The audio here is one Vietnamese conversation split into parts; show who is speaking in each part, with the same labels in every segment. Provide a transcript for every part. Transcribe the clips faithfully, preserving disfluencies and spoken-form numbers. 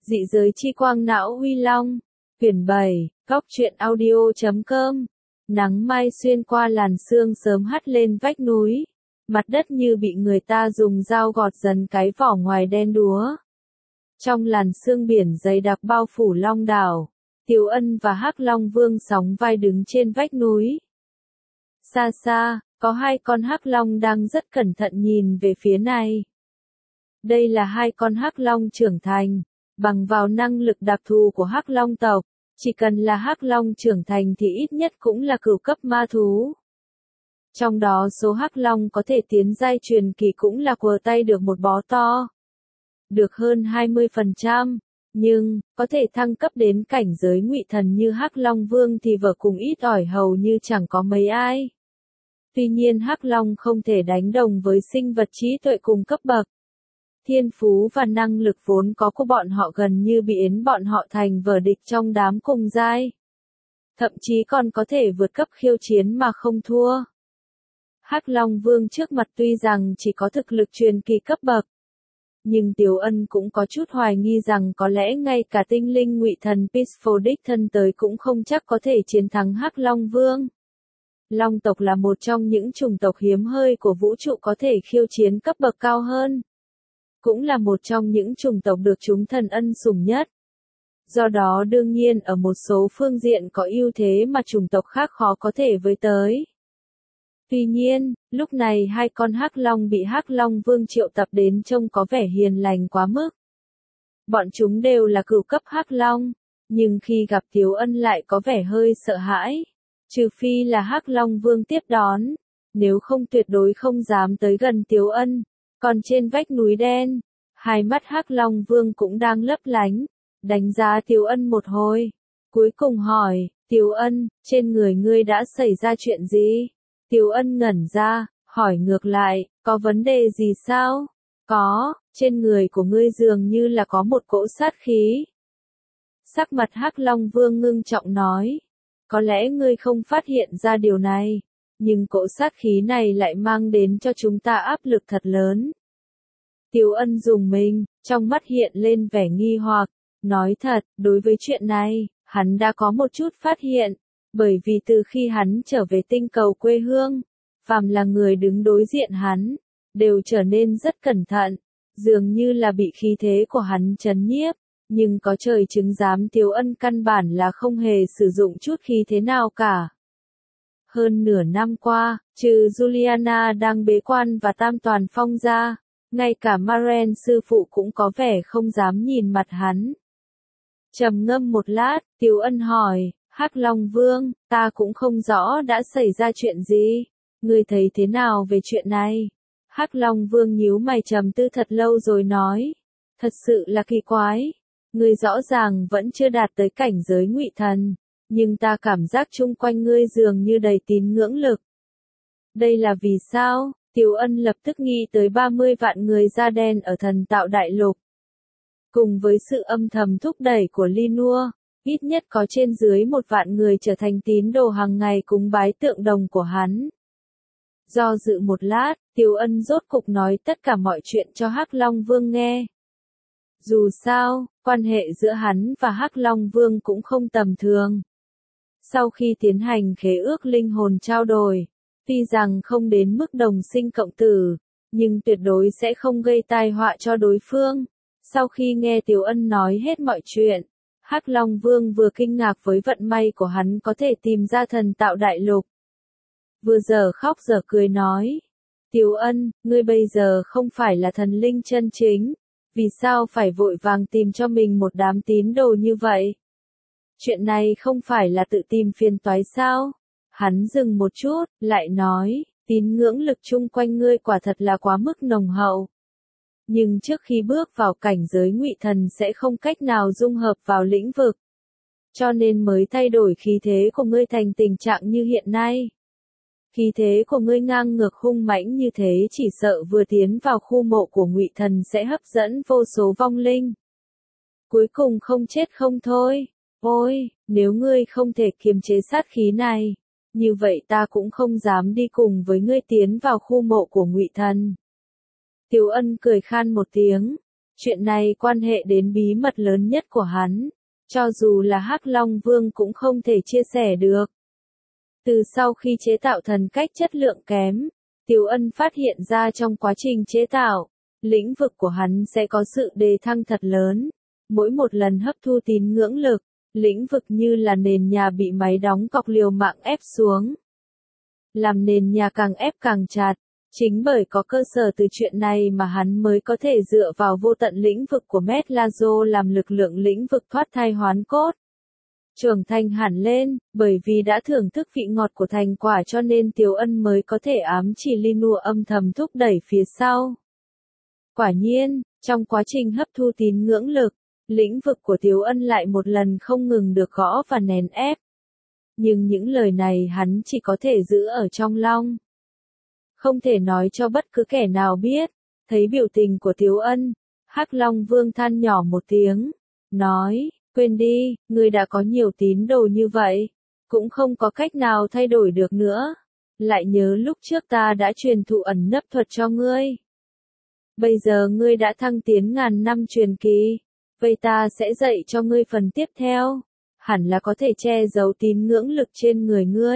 Speaker 1: Dị giới chi quang não uy long. Quyển bảy, góc truyện audio.com. Nắng mai xuyên qua làn sương sớm hắt lên vách núi. Mặt đất như bị người ta dùng dao gọt dần cái vỏ ngoài đen đúa. Trong làn sương biển dày đặc bao phủ Long đảo, Tiếu Ân và Hắc Long Vương sóng vai đứng trên vách núi. Xa xa, có hai con hắc long đang rất cẩn thận nhìn về phía này. Đây là hai con hắc long trưởng thành, bằng vào năng lực đặc thù của hắc long tộc, chỉ cần là hắc long trưởng thành thì ít nhất cũng là cửu cấp ma thú. Trong đó số hắc long có thể tiến giai truyền kỳ cũng là quờ tay được một bó to. Được hơn hai mươi phần trăm, nhưng, có thể thăng cấp đến cảnh giới ngụy thần như Hắc Long Vương thì vợ cùng ít ỏi hầu như chẳng có mấy ai. Tuy nhiên Hắc Long không thể đánh đồng với sinh vật trí tuệ cùng cấp bậc. Thiên phú và năng lực vốn có của bọn họ gần như biến bọn họ thành vở địch trong đám cùng giai. Thậm chí còn có thể vượt cấp khiêu chiến mà không thua. Hắc Long Vương trước mặt tuy rằng chỉ có thực lực truyền kỳ cấp bậc, nhưng Tiếu Ân cũng có chút hoài nghi rằng có lẽ ngay cả tinh linh ngụy thần Peaceful đích thân tới cũng không chắc có thể chiến thắng Hắc Long Vương. Long tộc là một trong những chủng tộc hiếm hoi của vũ trụ có thể khiêu chiến cấp bậc cao hơn. Cũng là một trong những chủng tộc được chúng thần ân sủng nhất. Do đó đương nhiên ở một số phương diện có ưu thế mà chủng tộc khác khó có thể với tới. Tuy nhiên, lúc này hai con hắc long bị Hắc Long Vương triệu tập đến trông có vẻ hiền lành quá mức. Bọn chúng đều là cửu cấp hắc long, nhưng khi gặp Tiếu Ân lại có vẻ hơi sợ hãi. Trừ phi là Hắc Long Vương tiếp đón, nếu không tuyệt đối không dám tới gần Tiếu Ân. Còn trên vách núi đen, hai mắt Hắc Long Vương cũng đang lấp lánh, đánh giá Tiếu Ân một hồi. Cuối cùng hỏi, Tiếu Ân, trên người ngươi đã xảy ra chuyện gì? Tiếu Ân ngẩn ra, hỏi ngược lại, có vấn đề gì sao? Có, trên người của ngươi dường như là có một cỗ sát khí. Sắc mặt Hắc Long Vương ngưng trọng nói, có lẽ ngươi không phát hiện ra điều này, nhưng cỗ sát khí này lại mang đến cho chúng ta áp lực thật lớn. Tiếu Ân rùng mình, trong mắt hiện lên vẻ nghi hoặc, nói thật, đối với chuyện này, hắn đã có một chút phát hiện. Bởi vì từ khi hắn trở về tinh cầu quê hương, phàm là người đứng đối diện hắn, đều trở nên rất cẩn thận, dường như là bị khí thế của hắn trấn nhiếp, nhưng có trời chứng giám Tiếu Ân căn bản là không hề sử dụng chút khí thế nào cả. Hơn nửa năm qua, trừ Juliana đang bế quan và Tam Toàn Phong ra, ngay cả Maren sư phụ cũng có vẻ không dám nhìn mặt hắn. Trầm ngâm một lát, Tiếu Ân hỏi, Hắc Long Vương, ta cũng không rõ đã xảy ra chuyện gì, ngươi thấy thế nào về chuyện này? Hắc Long Vương nhíu mày trầm tư thật lâu rồi nói, thật sự là kỳ quái, ngươi rõ ràng vẫn chưa đạt tới cảnh giới ngụy thần, nhưng ta cảm giác chung quanh ngươi dường như đầy tín ngưỡng lực. Đây là vì sao? Tiếu Ân lập tức nghĩ tới ba mươi vạn người da đen ở thần tạo đại lục. Cùng với sự âm thầm thúc đẩy của Linua, ít nhất có trên dưới một vạn người trở thành tín đồ hàng ngày cúng bái tượng đồng của hắn. Do dự một lát, Tiếu Ân rốt cục nói tất cả mọi chuyện cho Hắc Long Vương nghe. Dù sao, quan hệ giữa hắn và Hắc Long Vương cũng không tầm thường. Sau khi tiến hành khế ước linh hồn trao đổi, tuy rằng không đến mức đồng sinh cộng tử, nhưng tuyệt đối sẽ không gây tai họa cho đối phương. Sau khi nghe Tiếu Ân nói hết mọi chuyện, Hắc Long Vương vừa kinh ngạc với vận may của hắn có thể tìm ra thần tạo đại lục. Vừa giờ khóc giờ cười nói, Tiếu Ân, ngươi bây giờ không phải là thần linh chân chính, vì sao phải vội vàng tìm cho mình một đám tín đồ như vậy? Chuyện này không phải là tự tìm phiền toái sao? Hắn dừng một chút, lại nói, tín ngưỡng lực chung quanh ngươi quả thật là quá mức nồng hậu. Nhưng trước khi bước vào cảnh giới ngụy thần sẽ không cách nào dung hợp vào lĩnh vực. Cho nên mới thay đổi khí thế của ngươi thành tình trạng như hiện nay. Khí thế của ngươi ngang ngược hung mãnh như thế chỉ sợ vừa tiến vào khu mộ của ngụy thần sẽ hấp dẫn vô số vong linh. Cuối cùng không chết không thôi. Ôi, nếu ngươi không thể kiềm chế sát khí này, như vậy ta cũng không dám đi cùng với ngươi tiến vào khu mộ của ngụy thần. Tiếu Ân cười khan một tiếng, Chuyện này quan hệ đến bí mật lớn nhất của hắn, cho dù là Hắc Long Vương cũng không thể chia sẻ được. Từ sau khi chế tạo thần cách chất lượng kém, Tiếu Ân phát hiện ra trong quá trình chế tạo, lĩnh vực của hắn sẽ có sự đề thăng thật lớn. Mỗi một lần hấp thu tín ngưỡng lực, lĩnh vực như là nền nhà bị máy đóng cọc liều mạng ép xuống. Làm nền nhà càng ép càng chặt, chính bởi có cơ sở từ chuyện này mà hắn mới có thể dựa vào vô tận lĩnh vực của Metlazo làm lực lượng lĩnh vực thoát thai hoán cốt. Trưởng thành hẳn lên, bởi vì đã thưởng thức vị ngọt của thành quả cho nên Tiếu Ân mới có thể ám chỉ Linua âm thầm thúc đẩy phía sau. Quả nhiên, trong quá trình hấp thu tín ngưỡng lực, lĩnh vực của Tiếu Ân lại một lần không ngừng được gõ và nén ép. Nhưng những lời này hắn chỉ có thể giữ ở trong lòng. Không thể nói cho bất cứ kẻ nào biết. Thấy biểu tình của Tiếu Ân, Hắc Long Vương than nhỏ một tiếng, nói, quên đi, ngươi đã có nhiều tín đồ như vậy, cũng không có cách nào thay đổi được nữa. Lại nhớ lúc trước ta đã truyền thụ ẩn nấp thuật cho ngươi. Bây giờ ngươi đã thăng tiến ngàn năm truyền kỳ, vậy ta sẽ dạy cho ngươi phần tiếp theo, hẳn là có thể che giấu tín ngưỡng lực trên người ngươi.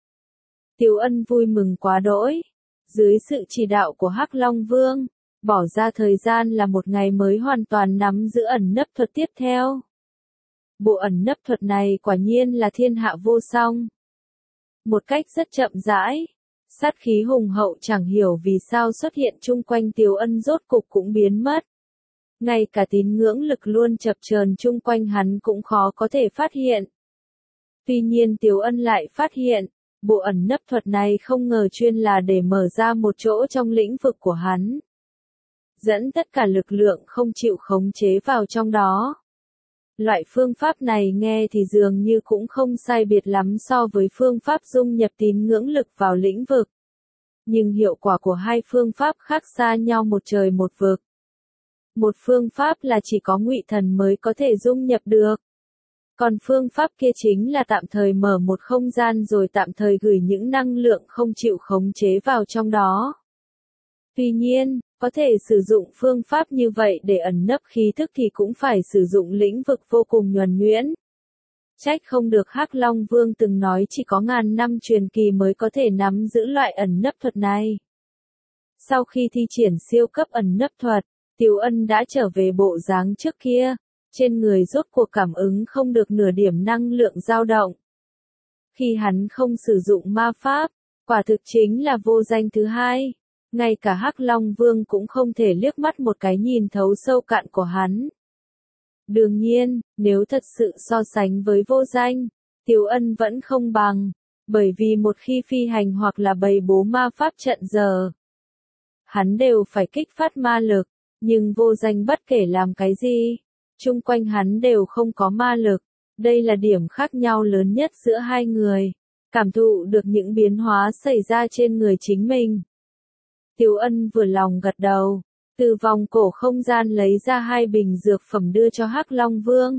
Speaker 1: Tiếu Ân vui mừng quá đỗi, dưới sự chỉ đạo của Hắc Long Vương, bỏ ra thời gian là một ngày mới hoàn toàn nắm giữ ẩn nấp thuật tiếp theo. Bộ ẩn nấp thuật này quả nhiên là thiên hạ vô song. Một cách rất chậm rãi, sát khí hùng hậu chẳng hiểu vì sao xuất hiện chung quanh Tiếu Ân rốt cục cũng biến mất. Ngay cả tín ngưỡng lực luôn chập chờn chung quanh hắn cũng khó có thể phát hiện. Tuy nhiên Tiếu Ân lại phát hiện, bộ ẩn nấp thuật này không ngờ chuyên là để mở ra một chỗ trong lĩnh vực của hắn. Dẫn tất cả lực lượng không chịu khống chế vào trong đó. Loại phương pháp này nghe thì dường như cũng không sai biệt lắm so với phương pháp dung nhập tín ngưỡng lực vào lĩnh vực. Nhưng hiệu quả của hai phương pháp khác xa nhau một trời một vực. Một phương pháp là chỉ có ngụy thần mới có thể dung nhập được. Còn phương pháp kia chính là tạm thời mở một không gian rồi tạm thời gửi những năng lượng không chịu khống chế vào trong đó. Tuy nhiên, có thể sử dụng phương pháp như vậy để ẩn nấp khí thức thì cũng phải sử dụng lĩnh vực vô cùng nhuần nhuyễn. Trách không được Hắc Long Vương từng nói chỉ có ngàn năm truyền kỳ mới có thể nắm giữ loại ẩn nấp thuật này. Sau khi thi triển siêu cấp ẩn nấp thuật, Tiếu Ân đã trở về bộ dáng trước kia, trên người rốt cuộc cảm ứng không được nửa điểm năng lượng dao động. Khi hắn không sử dụng ma pháp, quả thực chính là vô danh thứ hai. Ngay cả Hắc Long Vương cũng không thể liếc mắt một cái nhìn thấu sâu cạn của hắn. Đương nhiên, nếu thật sự so sánh với vô danh, Tiếu Ân vẫn không bằng, bởi vì một khi phi hành hoặc là bày bố ma pháp trận giờ, hắn đều phải kích phát ma lực, nhưng vô danh bất kể làm cái gì, chung quanh hắn đều không có ma lực. Đây là điểm khác nhau lớn nhất giữa hai người, cảm thụ được những biến hóa xảy ra trên người chính mình. Tiếu Ân vừa lòng gật đầu, từ vòng cổ không gian lấy ra hai bình dược phẩm đưa cho Hắc Long Vương.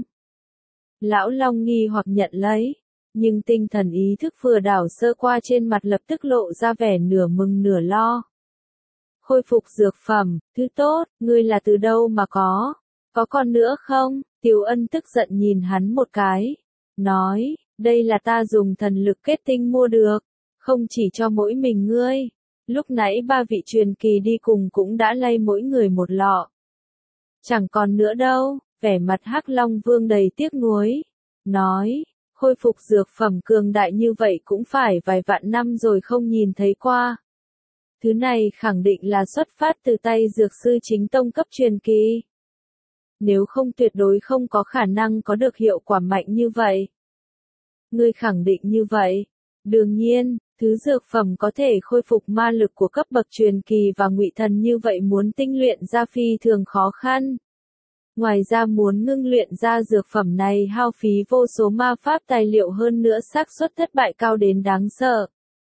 Speaker 1: Lão Long nghi hoặc nhận lấy, nhưng tinh thần ý thức vừa đảo sơ qua trên mặt lập tức lộ ra vẻ nửa mừng nửa lo. Khôi phục dược phẩm, thứ tốt, ngươi là từ đâu mà có? Có còn nữa không? Tiếu Ân tức giận nhìn hắn một cái, nói, đây là ta dùng thần lực kết tinh mua được, không chỉ cho mỗi mình ngươi. Lúc nãy ba vị truyền kỳ đi cùng cũng đã lay mỗi người một lọ. Chẳng còn nữa đâu, vẻ mặt Hắc Long Vương đầy tiếc nuối, nói, khôi phục dược phẩm cường đại như vậy cũng phải vài vạn năm rồi không nhìn thấy qua. Thứ này khẳng định là xuất phát từ tay dược sư chính tông cấp truyền kỳ. Nếu không tuyệt đối không có khả năng có được hiệu quả mạnh như vậy. Ngươi khẳng định như vậy. Đương nhiên, thứ dược phẩm có thể khôi phục ma lực của cấp bậc truyền kỳ và ngụy thần như vậy muốn tinh luyện ra phi thường khó khăn. Ngoài ra muốn ngưng luyện ra dược phẩm này hao phí vô số ma pháp tài liệu hơn nữa xác suất thất bại cao đến đáng sợ.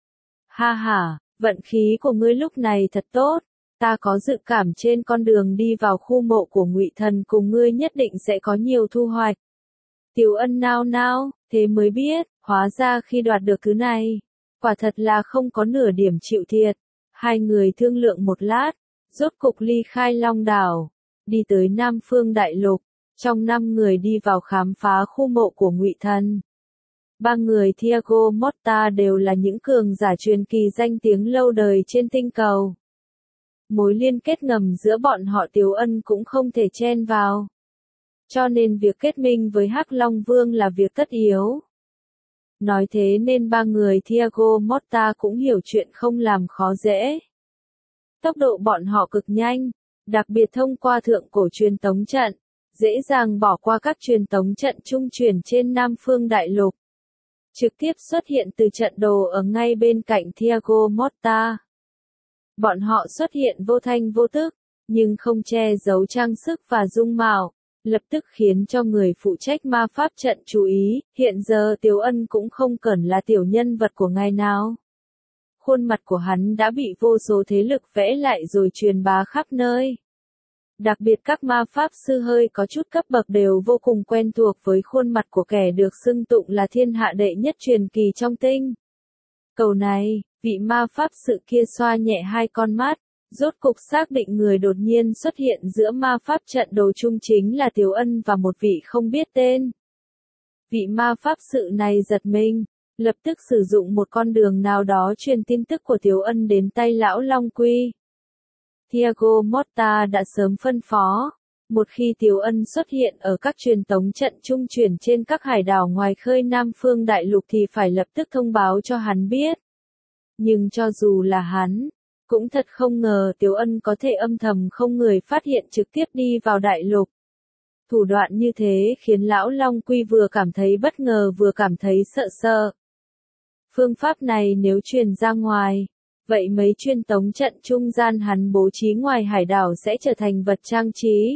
Speaker 1: Ha ha, vận khí của ngươi lúc này thật tốt, ta có dự cảm trên con đường đi vào khu mộ của ngụy thần cùng ngươi nhất định sẽ có nhiều thu hoạch. Tiếu Ân nao nao, thế mới biết, hóa ra khi đoạt được thứ này, quả thật là không có nửa điểm chịu thiệt. Hai người thương lượng một lát, rốt cục ly khai Long Đảo. đi tới Nam Phương Đại Lục. Trong năm người đi vào khám phá khu mộ của Ngụy Thần. Ba người Thiago Motta đều là những cường giả truyền kỳ danh tiếng lâu đời trên tinh cầu. Mối liên kết ngầm giữa bọn họ Tiếu Ân cũng không thể chen vào. Cho nên việc kết minh với Hắc Long Vương là việc tất yếu. Nói thế nên ba người Thiago Motta cũng hiểu chuyện không làm khó dễ. Tốc độ bọn họ cực nhanh, đặc biệt thông qua thượng cổ truyền tống trận, dễ dàng bỏ qua các truyền tống trận trung chuyển trên Nam Phương Đại Lục. Trực tiếp xuất hiện từ trận đồ ở ngay bên cạnh Thiago Motta. Bọn họ xuất hiện vô thanh vô tức, nhưng không che giấu trang sức và dung mạo, lập tức khiến cho người phụ trách ma pháp trận chú ý. Hiện giờ Tiếu Ân cũng không cần là tiểu nhân vật của ngày nào. Khuôn mặt của hắn đã bị vô số thế lực vẽ lại rồi truyền bá khắp nơi. Đặc biệt các ma pháp sư hơi có chút cấp bậc đều vô cùng quen thuộc với khuôn mặt của kẻ được xưng tụng là thiên hạ đệ nhất truyền kỳ trong tinh cầu này. Vị ma pháp sư kia xoa nhẹ hai con mắt, rốt cục xác định người đột nhiên xuất hiện giữa ma pháp trận đồ chung chính là Tiếu Ân và một vị không biết tên. Vị ma pháp sư này giật mình, lập tức sử dụng một con đường nào đó truyền tin tức của Tiếu Ân đến tay lão Long Quy. Thiago Motta đã sớm phân phó, một khi Tiếu Ân xuất hiện ở các truyền tống trận trung chuyển trên các hải đảo ngoài khơi Nam Phương Đại Lục thì phải lập tức thông báo cho hắn biết. Nhưng cho dù là hắn, cũng thật không ngờ Tiếu Ân có thể âm thầm không người phát hiện trực tiếp đi vào đại lục. Thủ đoạn như thế khiến lão Long Quy vừa cảm thấy bất ngờ vừa cảm thấy sợ sợ. Phương pháp này nếu truyền ra ngoài, vậy mấy truyền tống trận trung gian hắn bố trí ngoài hải đảo sẽ trở thành vật trang trí.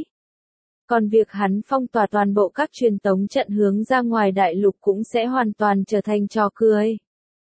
Speaker 1: Còn việc hắn phong tỏa toàn bộ các truyền tống trận hướng ra ngoài đại lục cũng sẽ hoàn toàn trở thành trò cười.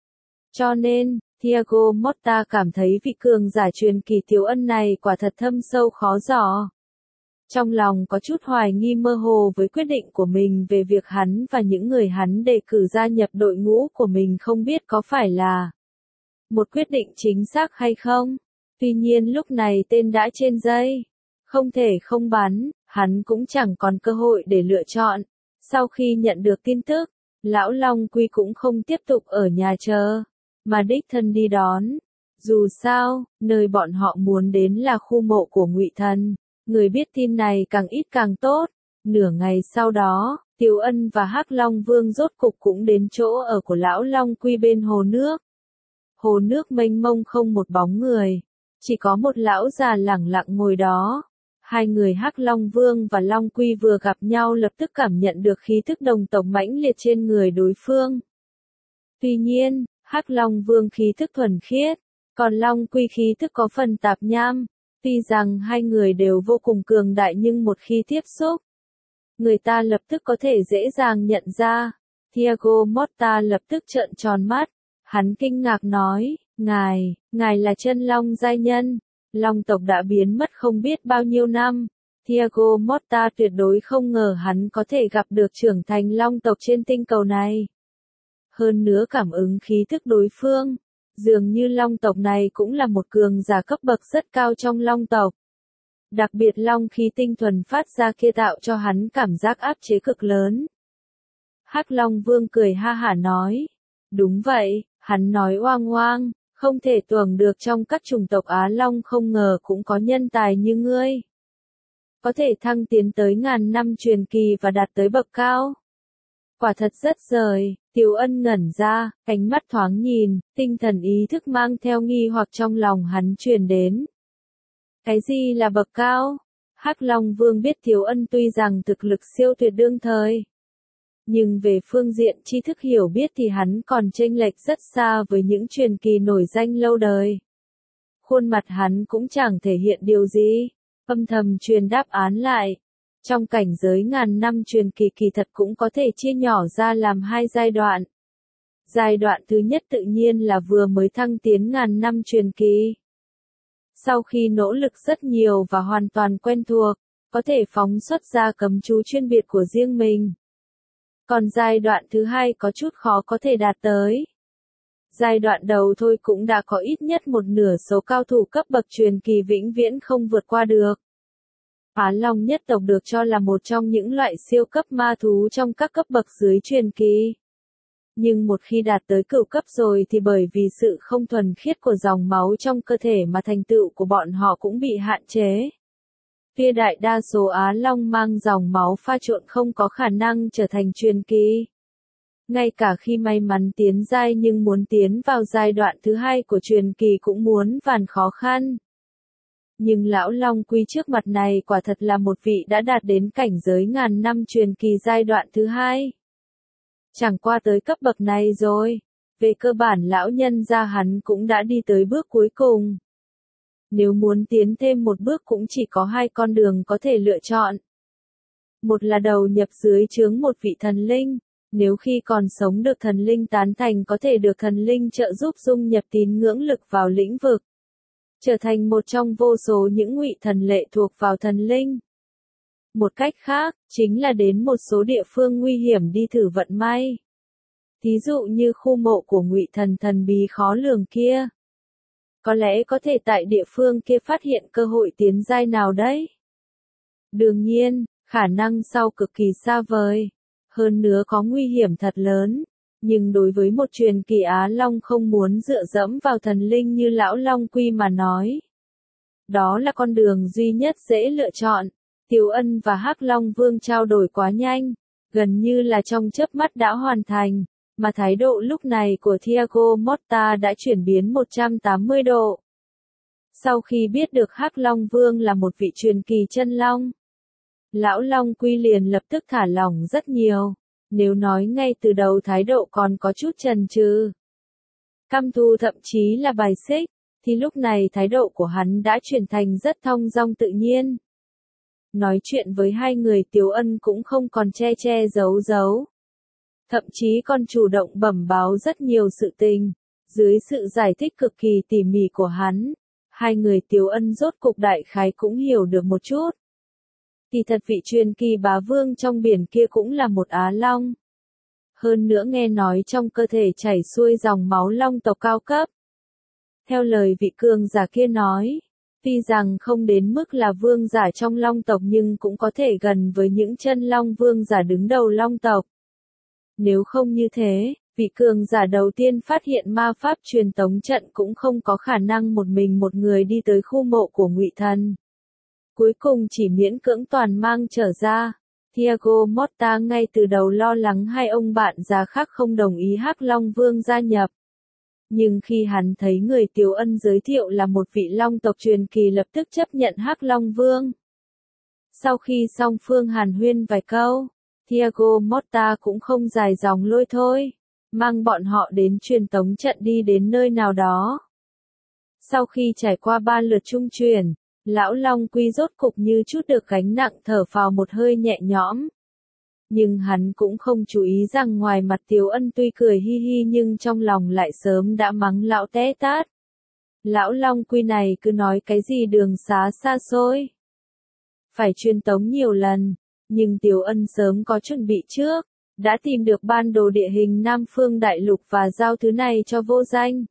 Speaker 1: Cho nên, Thiago Motta cảm thấy vị cường giả truyền kỳ Tiếu Ân này quả thật thâm sâu khó dò. Trong lòng có chút hoài nghi mơ hồ với quyết định của mình về việc hắn và những người hắn đề cử gia nhập đội ngũ của mình không biết có phải là một quyết định chính xác hay không. Tuy nhiên lúc này tên đã trên dây, không thể không bắn, hắn cũng chẳng còn cơ hội để lựa chọn. Sau khi nhận được tin tức, lão Long Quy cũng không tiếp tục ở nhà chờ, mà đích thân đi đón. Dù sao, nơi bọn họ muốn đến là khu mộ của Ngụy Thần, người biết tin này càng ít càng tốt. Nửa ngày sau đó, Tiếu Ân và Hắc Long Vương rốt cục cũng đến chỗ ở của lão Long Quy bên hồ nước. Hồ nước mênh mông không một bóng người, chỉ có một lão già lẳng lặng ngồi đó. Hai người Hắc Long Vương và Long Quy vừa gặp nhau lập tức cảm nhận được khí thức đồng tộc mãnh liệt trên người đối phương. Tuy nhiên, Hắc Long Vương khí thức thuần khiết, còn Long Quy khí thức có phần tạp nham. Tuy rằng hai người đều vô cùng cường đại nhưng một khi tiếp xúc, người ta lập tức có thể dễ dàng nhận ra. Thiago Motta lập tức trợn tròn mắt, hắn kinh ngạc nói, ngài, ngài là chân long giai nhân, long tộc đã biến mất không biết bao nhiêu năm. Thiago Motta tuyệt đối không ngờ hắn có thể gặp được trưởng thành long tộc trên tinh cầu này. Hơn nữa cảm ứng khí thức đối phương, dường như long tộc này cũng là một cường giả cấp bậc rất cao trong long tộc. Đặc biệt long khí tinh thuần phát ra kia tạo cho hắn cảm giác áp chế cực lớn. Hắc Long Vương cười ha hả nói, đúng vậy, hắn nói oang oang, không thể tưởng được trong các chủng tộc Á Long không ngờ cũng có nhân tài như ngươi. Có thể thăng tiến tới ngàn năm truyền kỳ và đạt tới bậc cao. Quả thật rất rời. Tiếu Ân ngẩn ra, ánh mắt thoáng nhìn, tinh thần ý thức mang theo nghi hoặc trong lòng hắn truyền đến. Cái gì là bậc cao? Hắc Long Vương biết Tiếu Ân tuy rằng thực lực siêu tuyệt đương thời, nhưng về phương diện tri thức hiểu biết thì hắn còn chênh lệch rất xa với những truyền kỳ nổi danh lâu đời. Khuôn mặt hắn cũng chẳng thể hiện điều gì, âm thầm truyền đáp án lại. Trong cảnh giới ngàn năm truyền kỳ kỳ thật cũng có thể chia nhỏ ra làm hai giai đoạn. Giai đoạn thứ nhất tự nhiên là vừa mới thăng tiến ngàn năm truyền kỳ. Sau khi nỗ lực rất nhiều và hoàn toàn quen thuộc, có thể phóng xuất ra cấm chú chuyên biệt của riêng mình. Còn giai đoạn thứ hai có chút khó có thể đạt tới. Giai đoạn đầu thôi cũng đã có ít nhất một nửa số cao thủ cấp bậc truyền kỳ vĩnh viễn không vượt qua được. Á Long nhất tộc được cho là một trong những loại siêu cấp ma thú trong các cấp bậc dưới truyền kỳ. Nhưng một khi đạt tới cửu cấp rồi thì bởi vì sự không thuần khiết của dòng máu trong cơ thể mà thành tựu của bọn họ cũng bị hạn chế. Phía đại đa số Á Long mang dòng máu pha trộn không có khả năng trở thành truyền kỳ. Ngay cả khi may mắn tiến giai nhưng muốn tiến vào giai đoạn thứ hai của truyền kỳ cũng muốn vàn khó khăn. Nhưng lão Long Quy trước mặt này quả thật là một vị đã đạt đến cảnh giới ngàn năm truyền kỳ giai đoạn thứ hai. Chẳng qua tới cấp bậc này rồi, về cơ bản lão nhân gia hắn cũng đã đi tới bước cuối cùng. Nếu muốn tiến thêm một bước cũng chỉ có hai con đường có thể lựa chọn. Một là đầu nhập dưới trướng một vị thần linh, nếu khi còn sống được thần linh tán thành có thể được thần linh trợ giúp dung nhập tín ngưỡng lực vào lĩnh vực. Trở thành một trong vô số những ngụy thần lệ thuộc vào thần linh. Một cách khác, chính là đến một số địa phương nguy hiểm đi thử vận may. Thí dụ như khu mộ của ngụy thần thần bí khó lường kia. Có lẽ có thể tại địa phương kia phát hiện cơ hội tiến giai nào đấy. Đương nhiên, khả năng sau cực kỳ xa vời. Hơn nữa có nguy hiểm thật lớn. Nhưng đối với một truyền kỳ Á Long không muốn dựa dẫm vào thần linh như lão Long Quy mà nói. Đó là con đường duy nhất dễ lựa chọn. Tiếu Ân và Hắc Long Vương trao đổi quá nhanh, gần như là trong chớp mắt đã hoàn thành, mà thái độ lúc này của Thiago Motta đã chuyển biến một trăm tám mươi độ. Sau khi biết được Hắc Long Vương là một vị truyền kỳ chân long, lão Long Quy liền lập tức thả lỏng rất nhiều. Nếu nói ngay từ đầu thái độ còn có chút chần chừ, căm thù thậm chí là bài xích, thì lúc này thái độ của hắn đã chuyển thành rất thong dong tự nhiên. Nói chuyện với hai người Tiếu Ân cũng không còn che che giấu giấu. Thậm chí còn chủ động bẩm báo rất nhiều sự tình. Dưới sự giải thích cực kỳ tỉ mỉ của hắn, hai người Tiếu Ân rốt cục đại khái cũng hiểu được một chút. Thì thật vị truyền kỳ bá vương trong biển kia cũng là một Á Long. Hơn nữa nghe nói trong cơ thể chảy xuôi dòng máu long tộc cao cấp. Theo lời vị cường giả kia nói, tuy rằng không đến mức là vương giả trong long tộc nhưng cũng có thể gần với những chân long vương giả đứng đầu long tộc. Nếu không như thế, vị cường giả đầu tiên phát hiện ma pháp truyền tống trận cũng không có khả năng một mình một người đi tới khu mộ của Ngụy Thần. Cuối cùng chỉ miễn cưỡng toàn mang trở ra. Thiago Motta ngay từ đầu lo lắng hai ông bạn già khác không đồng ý Hắc Long Vương gia nhập. Nhưng khi hắn thấy người Tiếu Ân giới thiệu là một vị long tộc truyền kỳ lập tức chấp nhận Hắc Long Vương. Sau khi song phương hàn huyên vài câu, Thiago Motta cũng không dài dòng lôi thôi, mang bọn họ đến truyền tống trận đi đến nơi nào đó. Sau khi trải qua ba lượt trung chuyển, lão Long Quy rốt cục như chút được gánh nặng thở phào một hơi nhẹ nhõm. Nhưng hắn cũng không chú ý rằng ngoài mặt Tiếu Ân tuy cười hi hi nhưng trong lòng lại sớm đã mắng lão té tát. Lão Long Quy này cứ nói cái gì đường xá xa xôi. Phải truyền tống nhiều lần, nhưng Tiếu Ân sớm có chuẩn bị trước, đã tìm được bản đồ địa hình Nam Phương Đại Lục và giao thứ này cho Vô Danh.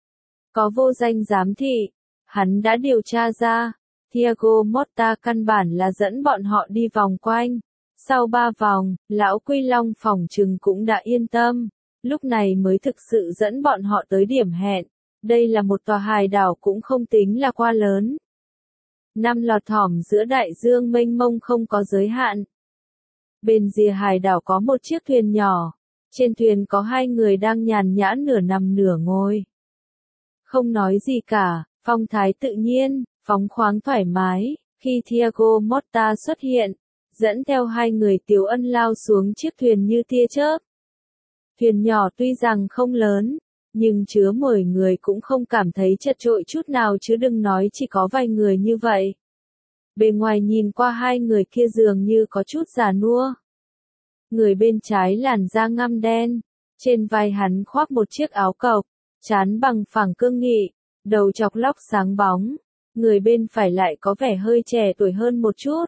Speaker 1: Có Vô Danh giám thị, hắn đã điều tra ra, Thiago Motta căn bản là dẫn bọn họ đi vòng quanh. Sau ba vòng, lão Quy Long phỏng chừng cũng đã yên tâm, lúc này mới thực sự dẫn bọn họ tới điểm hẹn. Đây là một tòa hài đảo cũng không tính là quá lớn. Năm lọt thỏm giữa đại dương mênh mông không có giới hạn. Bên rìa hài đảo có một chiếc thuyền nhỏ, trên thuyền có hai người đang nhàn nhã nửa nằm nửa ngồi. Không nói gì cả, phong thái tự nhiên, phóng khoáng thoải mái, khi Thiago Motta xuất hiện, dẫn theo hai người Tiếu Ân lao xuống chiếc thuyền như tia chớp. Thuyền nhỏ tuy rằng không lớn, nhưng chứa mười người cũng không cảm thấy chật chội chút nào chứ đừng nói chỉ có vài người như vậy. Bề ngoài nhìn qua hai người kia dường như có chút già nua. Người bên trái làn da ngăm đen, trên vai hắn khoác một chiếc áo cộc, trán bằng phẳng cương nghị, đầu chọc lóc sáng bóng. Người bên phải lại có vẻ hơi trẻ tuổi hơn một chút.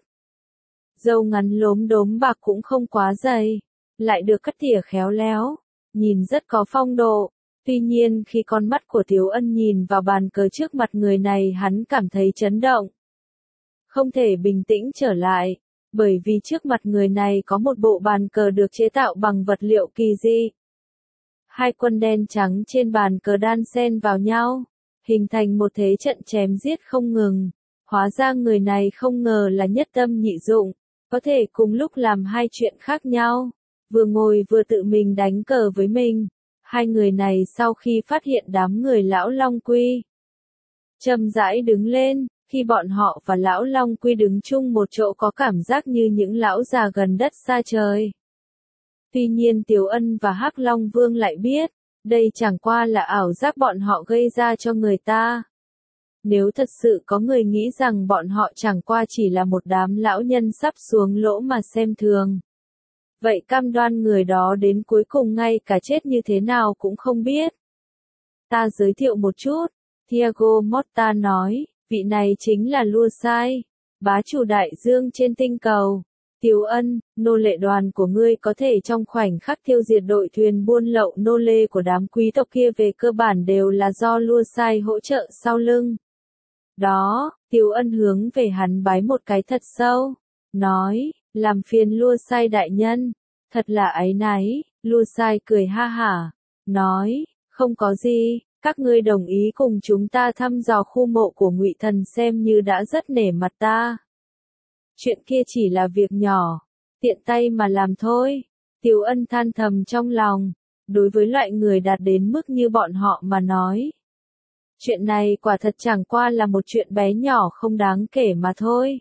Speaker 1: Râu ngắn lốm đốm bạc cũng không quá dày, lại được cắt tỉa khéo léo, nhìn rất có phong độ. Tuy nhiên khi con mắt của Tiếu Ân nhìn vào bàn cờ trước mặt người này hắn cảm thấy chấn động. không thể bình tĩnh trở lại, bởi vì trước mặt người này có một bộ bàn cờ được chế tạo bằng vật liệu kỳ dị. Hai quân đen trắng trên bàn cờ đan xen vào nhau, hình thành một thế trận chém giết không ngừng. Hóa ra người này không ngờ là nhất tâm nhị dụng, có thể cùng lúc làm hai chuyện khác nhau, vừa ngồi vừa tự mình đánh cờ với mình. Hai người này sau khi phát hiện đám người lão Long Quy, chậm rãi đứng lên, khi bọn họ và lão Long Quy đứng chung một chỗ có cảm giác như những lão già gần đất xa trời. Tuy nhiên Tiếu Ân và Hắc Long Vương lại biết, đây chẳng qua là ảo giác bọn họ gây ra cho người ta. Nếu thật sự có người nghĩ rằng bọn họ chẳng qua chỉ là một đám lão nhân sắp xuống lỗ mà xem thường, vậy cam đoan người đó đến cuối cùng ngay cả chết như thế nào cũng không biết. Ta giới thiệu một chút, Thiago Motta nói, vị này chính là Lua Sai, bá chủ đại dương trên tinh cầu. Tiếu Ân, nô lệ đoàn của ngươi có thể trong khoảnh khắc tiêu diệt đội thuyền buôn lậu nô lệ của đám quý tộc kia về cơ bản đều là do Lua Sai hỗ trợ sau lưng. Đó, Tiếu Ân hướng về hắn bái một cái thật sâu, nói, làm phiền Lua Sai đại nhân, thật là áy náy. Lua Sai cười ha hả, nói, không có gì, các ngươi đồng ý cùng chúng ta thăm dò khu mộ của Ngụy Thần xem như đã rất nể mặt ta. Chuyện kia chỉ là việc nhỏ, tiện tay mà làm thôi. Tiếu Ân than thầm trong lòng, đối với loại người đạt đến mức như bọn họ mà nói, chuyện này quả thật chẳng qua là một chuyện bé nhỏ không đáng kể mà thôi.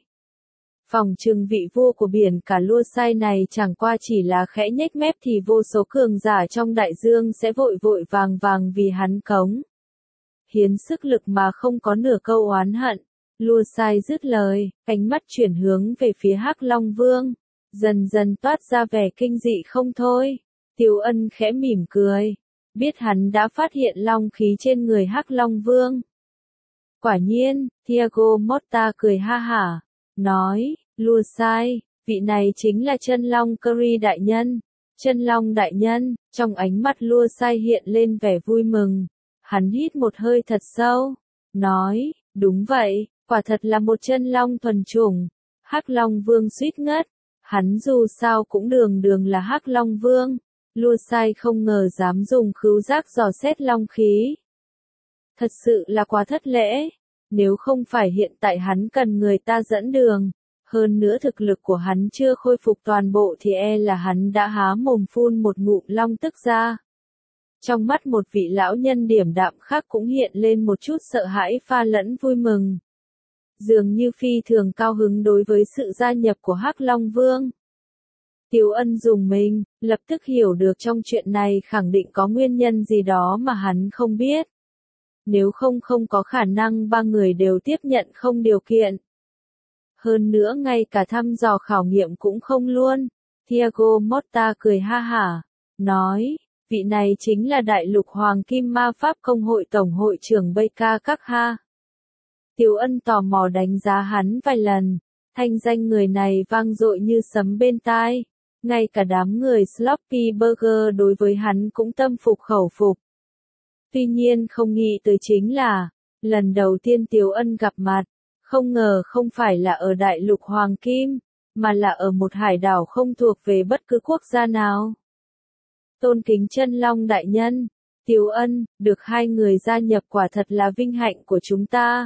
Speaker 1: Phòng trừng vị vua của biển cả Lua Sai này chẳng qua chỉ là khẽ nhếch mép thì vô số cường giả trong đại dương sẽ vội vội vàng vàng vì hắn cống hiến sức lực mà không có nửa câu oán hận. Lua Sai dứt lời, ánh mắt chuyển hướng về phía Hắc Long Vương, dần dần toát ra vẻ kinh dị không thôi. Tiếu Ân khẽ mỉm cười, biết hắn đã phát hiện long khí trên người Hắc Long Vương. Quả nhiên, Thiago Motta cười ha hả, nói, Lua Sai, vị này chính là Chân Long Curry đại nhân. Chân Long đại nhân, trong ánh mắt Lua Sai hiện lên vẻ vui mừng, hắn hít một hơi thật sâu, nói, đúng vậy, quả thật là một chân long thuần chủng. Hắc Long Vương suýt ngất, hắn dù sao cũng đường đường là Hắc Long Vương. Lua Sai không ngờ dám dùng khứu giác dò xét long khí. Thật sự là quá thất lễ, nếu không phải hiện tại hắn cần người ta dẫn đường, hơn nữa thực lực của hắn chưa khôi phục toàn bộ thì e là hắn đã há mồm phun một ngụm long tức ra. Trong mắt một vị lão nhân điềm đạm khác cũng hiện lên một chút sợ hãi pha lẫn vui mừng. Dường như phi thường cao hứng đối với sự gia nhập của Hắc Long Vương. Tiếu Ân dùng mình, lập tức hiểu được trong chuyện này khẳng định có nguyên nhân gì đó mà hắn không biết. Nếu không không có khả năng ba người đều tiếp nhận không điều kiện. Hơn nữa ngay cả thăm dò khảo nghiệm cũng không luôn. Thiago Motta cười ha hả, nói, vị này chính là Đại lục Hoàng Kim Ma Pháp Công hội Tổng hội trưởng Baker Các Ha. Tiếu Ân tò mò đánh giá hắn vài lần, thanh danh người này vang dội như sấm bên tai. Ngay cả đám người Sloppy Burger đối với hắn cũng tâm phục khẩu phục. Tuy nhiên không nghĩ tới chính là, lần đầu tiên Tiếu Ân gặp mặt, không ngờ không phải là ở Đại lục Hoàng Kim, mà là ở một hải đảo không thuộc về bất cứ quốc gia nào. Tôn kính Chân Long đại nhân, Tiếu Ân, được hai người gia nhập quả thật là vinh hạnh của chúng ta.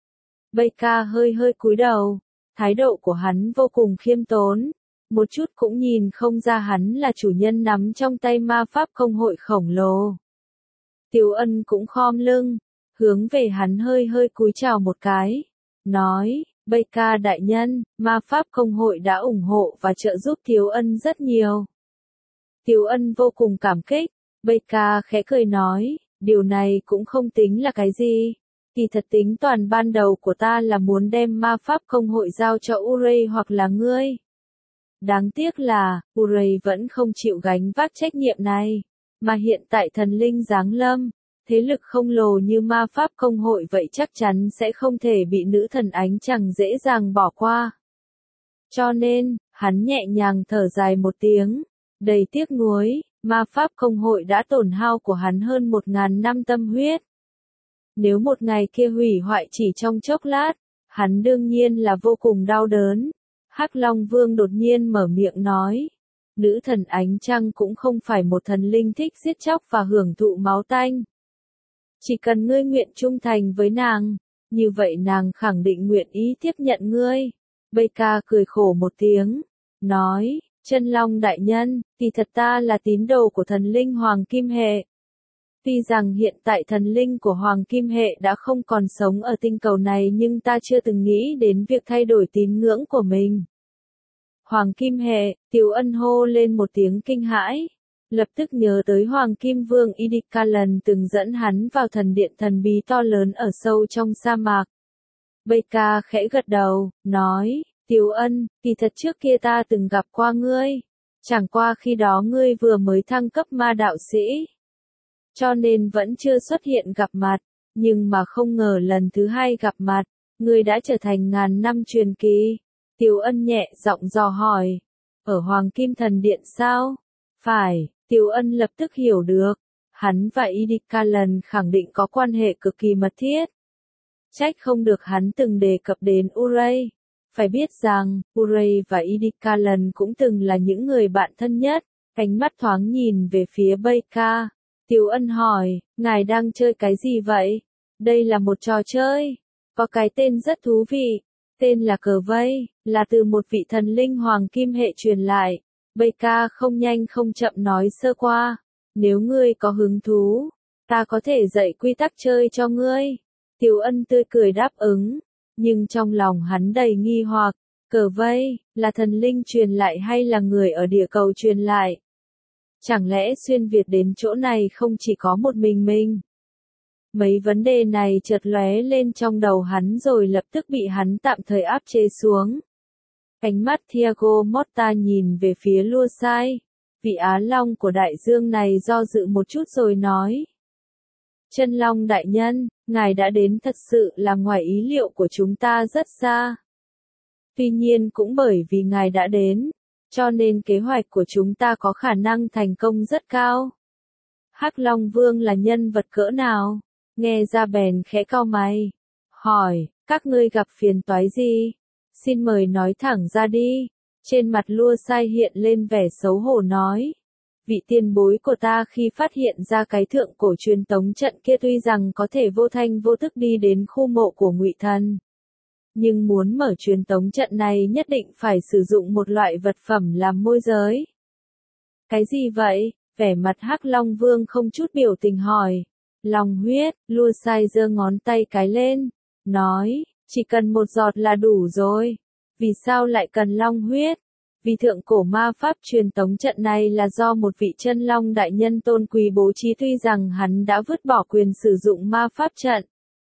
Speaker 1: Baker hơi hơi cúi đầu, thái độ của hắn vô cùng khiêm tốn, một chút cũng nhìn không ra hắn là chủ nhân nắm trong tay ma pháp công hội khổng lồ. Tiếu Ân cũng khom lưng, hướng về hắn hơi hơi cúi chào một cái, nói, Baker đại nhân, ma pháp công hội đã ủng hộ và trợ giúp Tiếu Ân rất nhiều. Tiếu Ân vô cùng cảm kích, Baker khẽ cười nói, điều này cũng không tính là cái gì. Kỳ thật tính toàn ban đầu của ta là muốn đem ma pháp công hội giao cho Urey hoặc là ngươi. Đáng tiếc là, Urey vẫn không chịu gánh vác trách nhiệm này, mà hiện tại thần linh giáng lâm, thế lực không lồ như ma pháp công hội vậy chắc chắn sẽ không thể bị nữ thần ánh trăng dễ dàng bỏ qua. Cho nên, hắn nhẹ nhàng thở dài một tiếng, đầy tiếc nuối, ma pháp công hội đã tổn hao của hắn hơn một ngàn năm tâm huyết. Nếu một ngày kia hủy hoại chỉ trong chốc lát, Hắn đương nhiên là vô cùng đau đớn. Hắc Long Vương đột nhiên mở miệng nói. Nữ thần ánh trăng cũng không phải một thần linh thích giết chóc và hưởng thụ máu tanh. Chỉ cần ngươi nguyện trung thành với nàng, như vậy nàng khẳng định nguyện ý tiếp nhận ngươi. Bầy ca cười khổ một tiếng, nói, Chân Long đại nhân, kỳ thật ta là tín đồ của thần linh Hoàng Kim Hệ. Tuy rằng hiện tại thần linh của Hoàng Kim Hệ đã không còn sống ở tinh cầu này nhưng ta chưa từng nghĩ đến việc thay đổi tín ngưỡng của mình. Hoàng Kim Hệ, Tiểu Ân hô lên một tiếng kinh hãi, lập tức nhớ tới Hoàng Kim Vương Idikalan từng dẫn hắn vào thần điện thần bí to lớn ở sâu trong sa mạc. Bầy ca khẽ gật đầu, nói, Tiểu Ân, kỳ thật trước kia ta từng gặp qua ngươi, chẳng qua khi đó ngươi vừa mới thăng cấp ma đạo sĩ, cho nên vẫn chưa xuất hiện gặp mặt, nhưng mà không ngờ lần thứ hai gặp mặt, ngươi đã trở thành ngàn năm truyền kỳ. Tiểu Ân nhẹ giọng dò hỏi, ở Hoàng Kim Thần Điện sao? Phải, Tiểu Ân lập tức hiểu được, hắn và Idikalan khẳng định có quan hệ cực kỳ mật thiết. Trách không được hắn từng đề cập đến Urey. Phải biết rằng, Urey và Idikalan cũng từng là những người bạn thân nhất. Ánh mắt thoáng nhìn về phía Bầy Ca. Tiểu Ân hỏi, ngài đang chơi cái gì vậy? Đây là một trò chơi, có cái tên rất thú vị, tên là cờ vây, là từ một vị thần linh Hoàng Kim Hệ truyền lại. Bầy Ca không nhanh không chậm nói sơ qua, nếu ngươi có hứng thú, ta có thể dạy quy tắc chơi cho ngươi. Tiểu Ân tươi cười đáp ứng, nhưng trong lòng hắn đầy nghi hoặc, cờ vây, là thần linh truyền lại hay là người ở địa cầu truyền lại? Chẳng lẽ xuyên Việt đến chỗ này không chỉ có một mình mình? Mấy vấn đề này chợt lóe lên trong đầu hắn rồi lập tức bị hắn tạm thời áp chế xuống. Ánh mắt Thiago Motta nhìn về phía Lua Sai, vị Á Long của đại dương này do dự một chút rồi nói. Chân Long đại nhân, ngài đã đến thật sự là ngoài ý liệu của chúng ta rất xa. Tuy nhiên cũng bởi vì ngài đã đến, cho nên kế hoạch của chúng ta có khả năng thành công rất cao. Hắc Long Vương là nhân vật cỡ nào? Nghe ra bèn khẽ cau mày. Hỏi, các ngươi gặp phiền toái gì? Xin mời nói thẳng ra đi. Trên mặt Lua Sai hiện lên vẻ xấu hổ nói. Vị tiền bối của ta khi phát hiện ra cái thượng cổ truyền tống trận kia tuy rằng có thể vô thanh vô thức đi đến khu mộ của Ngụy Thần. Nhưng muốn mở truyền tống trận này nhất định phải sử dụng một loại vật phẩm làm môi giới. Cái gì vậy? Vẻ mặt Hắc Long Vương không chút biểu tình hỏi. Long huyết, Lua Sai giơ ngón tay cái lên, nói, chỉ cần một giọt là đủ rồi. Vì sao lại cần long huyết? Vì thượng cổ ma pháp truyền tống trận này là do một vị chân long đại nhân tôn quý bố trí, tuy rằng hắn đã vứt bỏ quyền sử dụng ma pháp trận,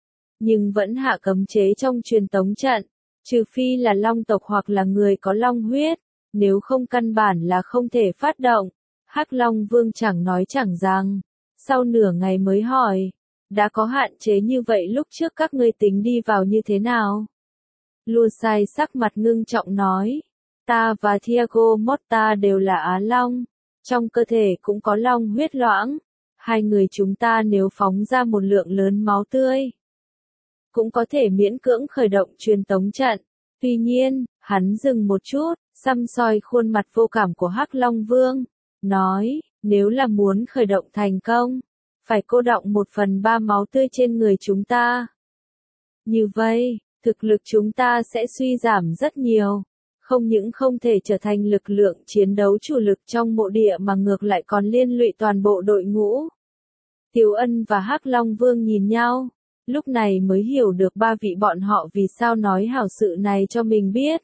Speaker 1: nhưng vẫn hạ cấm chế trong truyền tống trận, trừ phi là long tộc hoặc là người có long huyết, nếu không căn bản là không thể phát động. Hắc Long Vương chẳng nói chẳng rằng, sau nửa ngày mới hỏi, đã có hạn chế như vậy lúc trước các ngươi tính đi vào như thế nào? Lua Sai sắc mặt ngưng trọng nói, ta và Thiago Motta đều là Á Long, trong cơ thể cũng có long huyết loãng, hai người chúng ta nếu phóng ra một lượng lớn máu tươi, cũng có thể miễn cưỡng khởi động truyền tống trận. Tuy nhiên, hắn dừng một chút, săm soi khuôn mặt vô cảm của Hắc Long Vương, nói, nếu là muốn khởi động thành công, phải cô đọng một phần ba máu tươi trên người chúng ta. Như vậy, thực lực chúng ta sẽ suy giảm rất nhiều, không những không thể trở thành lực lượng chiến đấu chủ lực trong mộ địa mà ngược lại còn liên lụy toàn bộ đội ngũ. Tiểu Ân và Hắc Long Vương nhìn nhau, lúc này mới hiểu được ba vị bọn họ vì sao nói hảo sự này cho mình biết.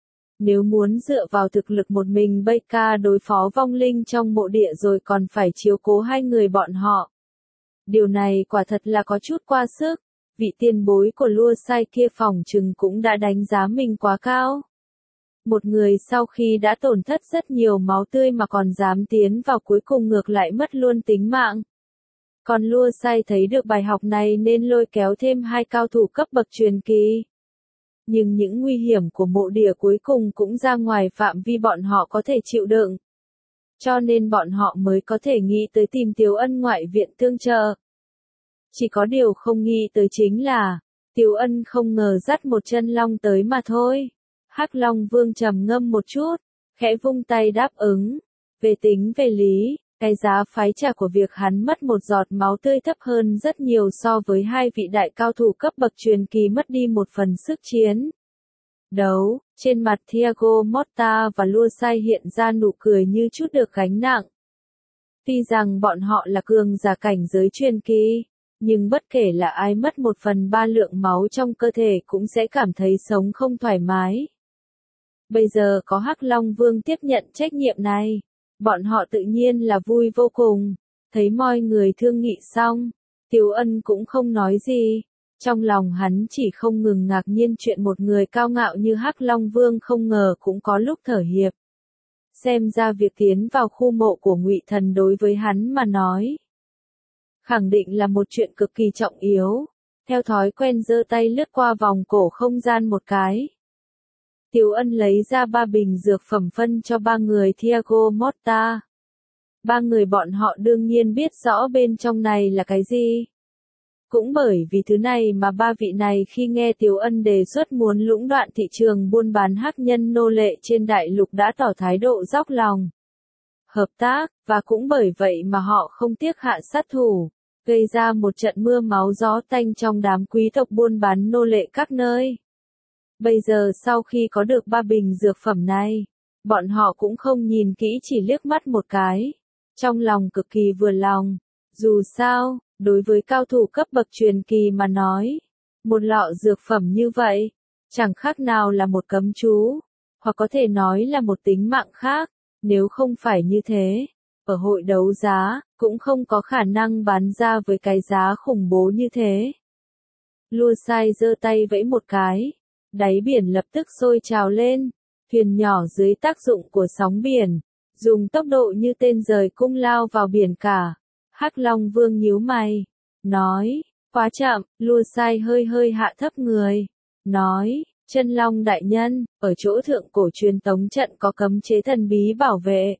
Speaker 1: Nếu muốn dựa vào thực lực một mình Bầy Ca đối phó vong linh trong mộ địa rồi còn phải chiếu cố hai người bọn họ. Điều này quả thật là có chút qua sức, vị tiền bối của Lua Sai kia phỏng chừng cũng đã đánh giá mình quá cao. Một người sau khi đã tổn thất rất nhiều máu tươi mà còn dám tiến vào cuối cùng ngược lại mất luôn tính mạng. Còn Lua Sai thấy được bài học này nên lôi kéo thêm hai cao thủ cấp bậc truyền kỳ. Nhưng những nguy hiểm của mộ địa cuối cùng cũng ra ngoài phạm vi bọn họ có thể chịu đựng. Cho nên bọn họ mới có thể nghĩ tới tìm Tiểu Ân ngoại viện tương trợ. Chỉ có điều không nghĩ tới chính là, Tiếu Ân không ngờ dắt một chân long tới mà thôi. Hắc Long Vương trầm ngâm một chút, khẽ vung tay đáp ứng. Về tính về lý, cái giá phái trả của việc hắn mất một giọt máu tươi thấp hơn rất nhiều so với hai vị đại cao thủ cấp bậc truyền kỳ mất đi một phần sức chiến đấu. Trên mặt Thiago Motta và Lua Sai hiện ra nụ cười như chút được gánh nặng. Tuy rằng bọn họ là cường giả cảnh giới truyền kỳ, nhưng bất kể là ai mất một phần ba lượng máu trong cơ thể cũng sẽ cảm thấy sống không thoải mái. Bây giờ có Hắc Long Vương tiếp nhận trách nhiệm này, bọn họ tự nhiên là vui vô cùng. Thấy mọi người thương nghị xong, Tiếu Ân cũng không nói gì. Trong lòng hắn chỉ không ngừng ngạc nhiên chuyện một người cao ngạo như Hắc Long Vương không ngờ cũng có lúc thở hiệp. Xem ra việc tiến vào khu mộ của Ngụy Thần đối với hắn mà nói, khẳng định là một chuyện cực kỳ trọng yếu. Theo thói quen giơ tay lướt qua vòng cổ không gian một cái. Tiếu Ân lấy ra ba bình dược phẩm phân cho ba người Thiago Motta. Ba người bọn họ đương nhiên biết rõ bên trong này là cái gì. Cũng bởi vì thứ này mà ba vị này khi nghe Tiếu Ân đề xuất muốn lũng đoạn thị trường buôn bán hắc nhân nô lệ trên đại lục đã tỏ thái độ dốc lòng hợp tác, và cũng bởi vậy mà họ không tiếc hạ sát thủ, gây ra một trận mưa máu gió tanh trong đám quý tộc buôn bán nô lệ các nơi. Bây giờ sau khi có được ba bình dược phẩm này, bọn họ cũng không nhìn kỹ chỉ liếc mắt một cái. Trong lòng cực kỳ vừa lòng. Dù sao, đối với cao thủ cấp bậc truyền kỳ mà nói, một lọ dược phẩm như vậy, chẳng khác nào là một cấm chú, hoặc có thể nói là một tính mạng khác. Nếu không phải như thế, ở hội đấu giá, cũng không có khả năng bán ra với cái giá khủng bố như thế. Lua Sai giơ tay vẫy một cái, đáy biển lập tức sôi trào lên, thuyền nhỏ dưới tác dụng của sóng biển, dùng tốc độ như tên rời cung lao vào biển cả. Hắc Long Vương nhíu mày, nói, quá chậm. Lua Sai hơi hơi hạ thấp người, nói, Chân Long đại nhân, ở chỗ thượng cổ truyền tống trận có cấm chế thần bí bảo vệ.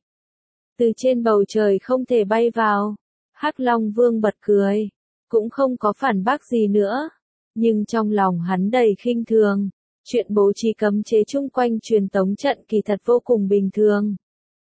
Speaker 1: Từ trên bầu trời không thể bay vào. Hắc Long Vương bật cười, cũng không có phản bác gì nữa. Nhưng trong lòng hắn đầy khinh thường. Chuyện bố trí cấm chế chung quanh truyền tống trận kỳ thật vô cùng bình thường.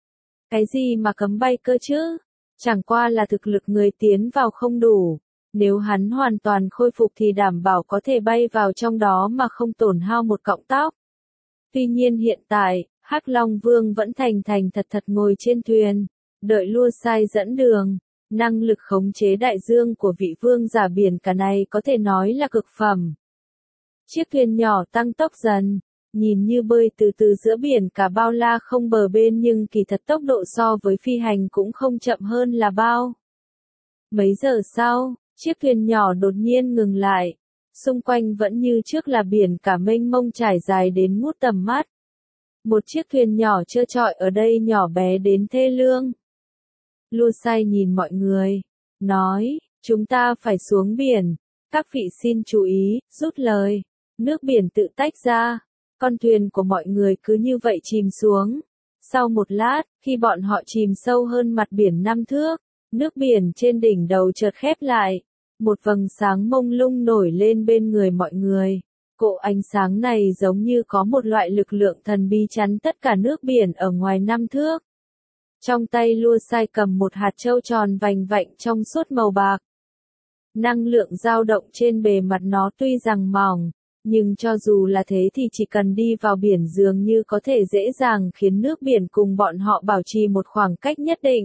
Speaker 1: Cái gì mà cấm bay cơ chứ? Chẳng qua là thực lực người tiến vào không đủ. Nếu hắn hoàn toàn khôi phục thì đảm bảo có thể bay vào trong đó mà không tổn hao một cọng tóc. Tuy nhiên hiện tại, Hắc Long Vương vẫn thành thành thật thật ngồi trên thuyền, đợi Lua Sai dẫn đường. Năng lực khống chế đại dương của vị vương giả biển cả này có thể nói là cực phẩm. Chiếc thuyền nhỏ tăng tốc dần, nhìn như bơi từ từ giữa biển cả bao la không bờ bên nhưng kỳ thật tốc độ so với phi hành cũng không chậm hơn là bao. Mấy giờ sau, chiếc thuyền nhỏ đột nhiên ngừng lại. Xung quanh vẫn như trước là biển cả mênh mông trải dài đến ngút tầm mắt. Một chiếc thuyền nhỏ trơ trọi ở đây nhỏ bé đến thê lương. Lua Sai nhìn mọi người, nói, chúng ta phải xuống biển. Các vị xin chú ý, rút lời. Nước biển tự tách ra. Con thuyền của mọi người cứ như vậy chìm xuống. Sau một lát, khi bọn họ chìm sâu hơn mặt biển năm thước, nước biển trên đỉnh đầu chợt khép lại. Một vầng sáng mông lung nổi lên bên người mọi người. Cỗ ánh sáng này giống như có một loại lực lượng thần bí chắn tất cả nước biển ở ngoài năm thước. Trong tay Lua Sai cầm một hạt châu tròn vành vạnh trong suốt màu bạc. Năng lượng dao động trên bề mặt nó tuy rằng mỏng, nhưng cho dù là thế thì chỉ cần đi vào biển dường như có thể dễ dàng khiến nước biển cùng bọn họ bảo trì một khoảng cách nhất định.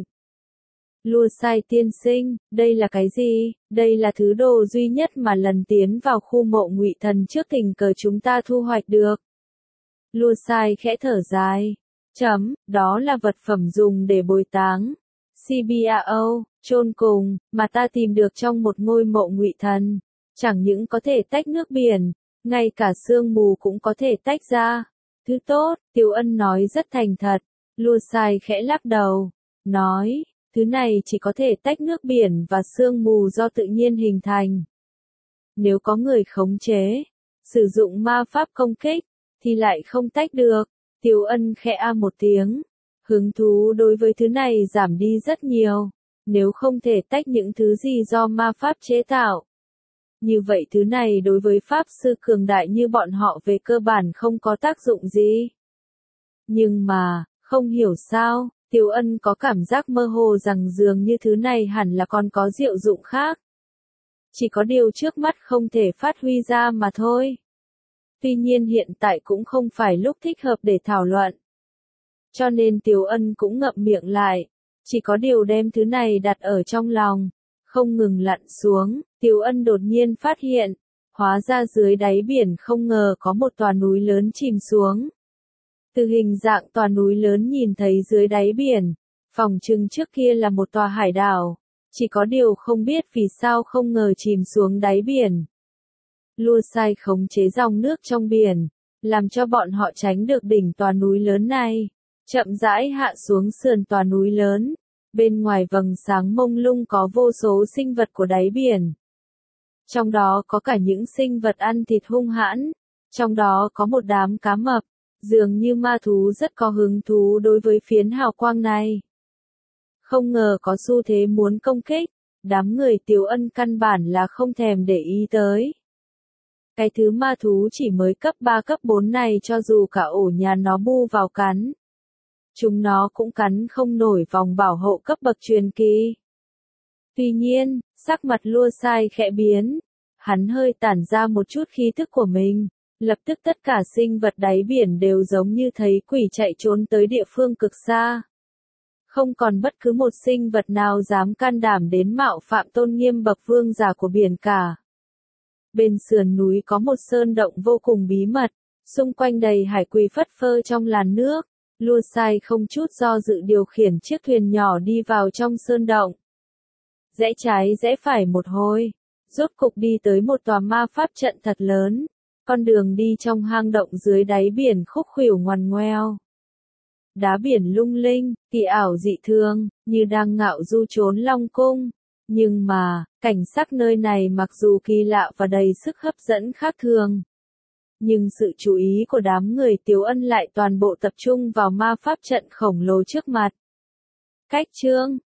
Speaker 1: Lua Sai tiên sinh, đây là cái gì? Đây là thứ đồ duy nhất mà lần tiến vào khu mộ Ngụy Thần trước tình cờ chúng ta thu hoạch được. Lua Sai khẽ thở dài. Chấm, đó là vật phẩm dùng để bồi táng. xê bê a o, chôn cùng, mà ta tìm được trong một ngôi mộ Ngụy Thần. Chẳng những có thể tách nước biển, ngay cả sương mù cũng có thể tách ra. Thứ tốt, Tiếu Ân nói rất thành thật. Lua Sai khẽ lắc đầu, nói, thứ này chỉ có thể tách nước biển và sương mù do tự nhiên hình thành. Nếu có người khống chế, sử dụng ma pháp công kích, thì lại không tách được. Tiếu Ân khẽ a một tiếng. Hứng thú đối với thứ này giảm đi rất nhiều. Nếu không thể tách những thứ gì do ma pháp chế tạo, Như vậy thứ này đối với pháp sư cường đại như bọn họ về cơ bản không có tác dụng gì. Nhưng mà, không hiểu sao, Tiếu Ân có cảm giác mơ hồ rằng dường như thứ này hẳn là còn có diệu dụng khác. Chỉ có điều trước mắt không thể phát huy ra mà thôi. Tuy nhiên hiện tại cũng không phải lúc thích hợp để thảo luận. Cho nên Tiếu Ân cũng ngậm miệng lại, chỉ có điều đem thứ này đặt ở trong lòng, không ngừng lặn xuống, Tiếu Ân đột nhiên phát hiện, hóa ra dưới đáy biển không ngờ có một tòa núi lớn chìm xuống. Từ hình dạng tòa núi lớn nhìn thấy dưới đáy biển, phỏng chừng trước kia là một tòa hải đảo, chỉ có điều không biết vì sao không ngờ chìm xuống đáy biển. Lua sai khống chế dòng nước trong biển, làm cho bọn họ tránh được đỉnh tòa núi lớn này, chậm rãi hạ xuống sườn tòa núi lớn, bên ngoài vầng sáng mông lung có vô số sinh vật của đáy biển. Trong đó có cả những sinh vật ăn thịt hung hãn, trong đó có một đám cá mập, dường như ma thú rất có hứng thú đối với phiến hào quang này. Không ngờ có xu thế muốn công kích, đám người Tiếu Ân căn bản là không thèm để ý tới. Cái thứ ma thú chỉ mới cấp ba cấp bốn này cho dù cả ổ nhà nó bu vào cắn, chúng nó cũng cắn không nổi vòng bảo hộ cấp bậc truyền kỳ. Tuy nhiên, sắc mặt Lua Sai khẽ biến, hắn hơi tản ra một chút khí thức của mình, lập tức tất cả sinh vật đáy biển đều giống như thấy quỷ chạy trốn tới địa phương cực xa. Không còn bất cứ một sinh vật nào dám can đảm đến mạo phạm tôn nghiêm bậc vương giả của biển cả. Bên sườn núi có một sơn động vô cùng bí mật, xung quanh đầy hải quỳ phất phơ trong làn nước. Lua Sai không chút do dự điều khiển chiếc thuyền nhỏ đi vào trong sơn động. Rẽ trái rẽ phải một hồi, rốt cục đi tới một tòa ma pháp trận thật lớn. Con đường đi trong hang động dưới đáy biển khúc khuỷu ngoằn ngoèo. Đá biển lung linh, kỳ ảo dị thường, như đang ngạo du trốn long cung. Nhưng mà, cảnh sắc nơi này mặc dù kỳ lạ và đầy sức hấp dẫn khác thường. Nhưng sự chú ý của đám người Tiếu Ân lại toàn bộ tập trung vào ma pháp trận khổng lồ trước mặt. Cách chương